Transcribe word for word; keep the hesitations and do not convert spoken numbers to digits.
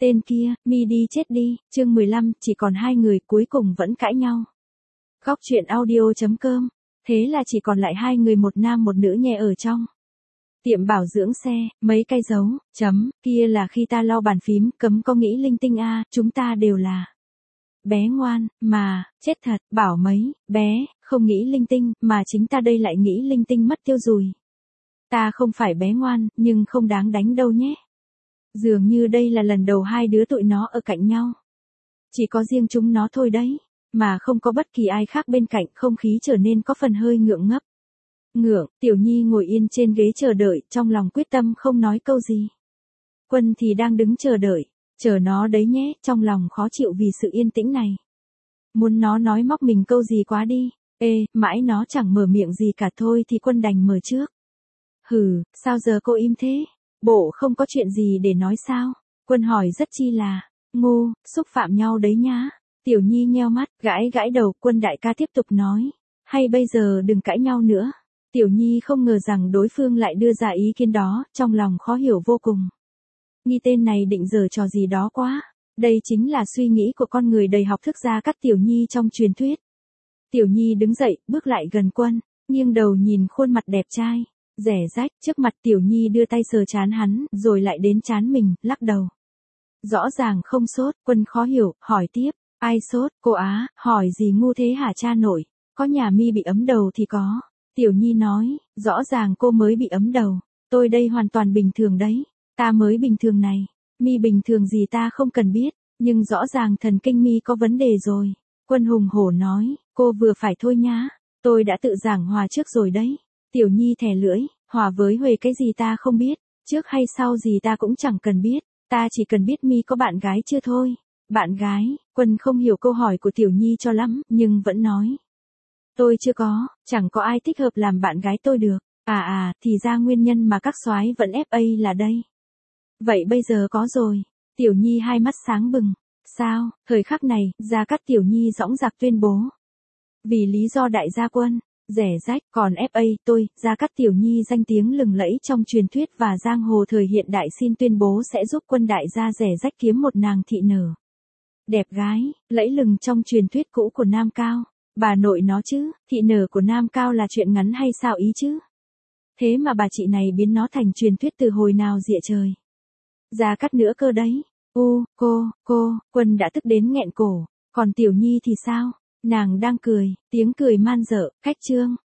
Tên kia, mi đi chết đi, chương mười lăm, chỉ còn hai người cuối cùng vẫn cãi nhau. Góc truyện audio chấm com, thế là chỉ còn lại hai người một nam một nữ nhẹ ở trong tiệm bảo dưỡng xe, mấy cái dấu, chấm, kia là khi ta lau bàn phím, cấm có nghĩ linh tinh a, chúng ta đều là bé ngoan, mà, chết thật, bảo mấy, bé, không nghĩ linh tinh, mà chính ta đây lại nghĩ linh tinh mất tiêu rồi. Ta không phải bé ngoan, nhưng không đáng đánh đâu nhé. Dường như đây là lần đầu hai đứa tụi nó ở cạnh nhau. Chỉ có riêng chúng nó thôi đấy, mà không có bất kỳ ai khác bên cạnh, không khí trở nên có phần hơi ngượng ngấp. Ngượng, Tiểu Nhi ngồi yên trên ghế chờ đợi, trong lòng quyết tâm không nói câu gì. Quân thì đang đứng chờ đợi, chờ nó đấy nhé, trong lòng khó chịu vì sự yên tĩnh này. Muốn nó nói móc mình câu gì quá đi, ê, mãi nó chẳng mở miệng gì cả thôi thì Quân đành mở trước. Hừ, sao giờ cô im thế? Bộ không có chuyện gì để nói sao? Quân hỏi rất chi là ngu, xúc phạm nhau đấy nhá. Tiểu Nhi nheo mắt, gãi gãi đầu. Quân đại ca tiếp tục nói, hay bây giờ đừng cãi nhau nữa. Tiểu Nhi không ngờ rằng đối phương lại đưa ra ý kiến đó, trong lòng khó hiểu vô cùng. Nhi tên này định giở trò gì đó quá. Đây chính là suy nghĩ của con người đầy học thức Gia Cát Tiểu Nhi trong truyền thuyết. Tiểu Nhi đứng dậy, bước lại gần Quân, nghiêng đầu nhìn khuôn mặt đẹp trai, rẻ rách, trước mặt Tiểu Nhi đưa tay sờ trán hắn, rồi lại đến trán mình, lắc đầu. Rõ ràng không sốt. Quân khó hiểu, hỏi tiếp, ai sốt? Cô á, hỏi gì ngu thế hả cha nội? Có nhà mi bị ấm đầu thì có. Tiểu Nhi nói, rõ ràng cô mới bị ấm đầu, tôi đây hoàn toàn bình thường đấy. Ta mới bình thường này, mi bình thường gì ta không cần biết, nhưng rõ ràng thần kinh mi có vấn đề rồi. Quân hùng hổ nói, cô vừa phải thôi nhá, tôi đã tự giảng hòa trước rồi đấy. Tiểu Nhi thè lưỡi, hòa với Huệ cái gì ta không biết, trước hay sau gì ta cũng chẳng cần biết, ta chỉ cần biết mi có bạn gái chưa thôi. Bạn gái? Quân không hiểu câu hỏi của Tiểu Nhi cho lắm, nhưng vẫn nói. Tôi chưa có, chẳng có ai thích hợp làm bạn gái tôi được. À à, thì ra nguyên nhân mà các soái vẫn ép a là đây. Vậy bây giờ có rồi. Tiểu Nhi hai mắt sáng bừng. Sao? Thời khắc này, Gia Cát Tiểu Nhi dõng dạc tuyên bố. Vì lý do đại gia Quân, rẻ rách, còn ép a, tôi, Gia Cát Tiểu Nhi danh tiếng lừng lẫy trong truyền thuyết và giang hồ thời hiện đại xin tuyên bố sẽ giúp Quân đại gia rẻ rách kiếm một nàng thị nở. Đẹp gái, lẫy lừng trong truyền thuyết cũ của Nam Cao. Bà nội nó chứ, thị nở của Nam Cao là chuyện ngắn hay sao ý chứ? Thế mà bà chị này biến nó thành truyền thuyết từ hồi nào dịa trời. Gia Cát nữa cơ đấy. U, cô, cô, Quân đã tức đến nghẹn cổ. Còn Tiểu Nhi thì sao? Nàng đang cười, tiếng cười man dợ, cách trương.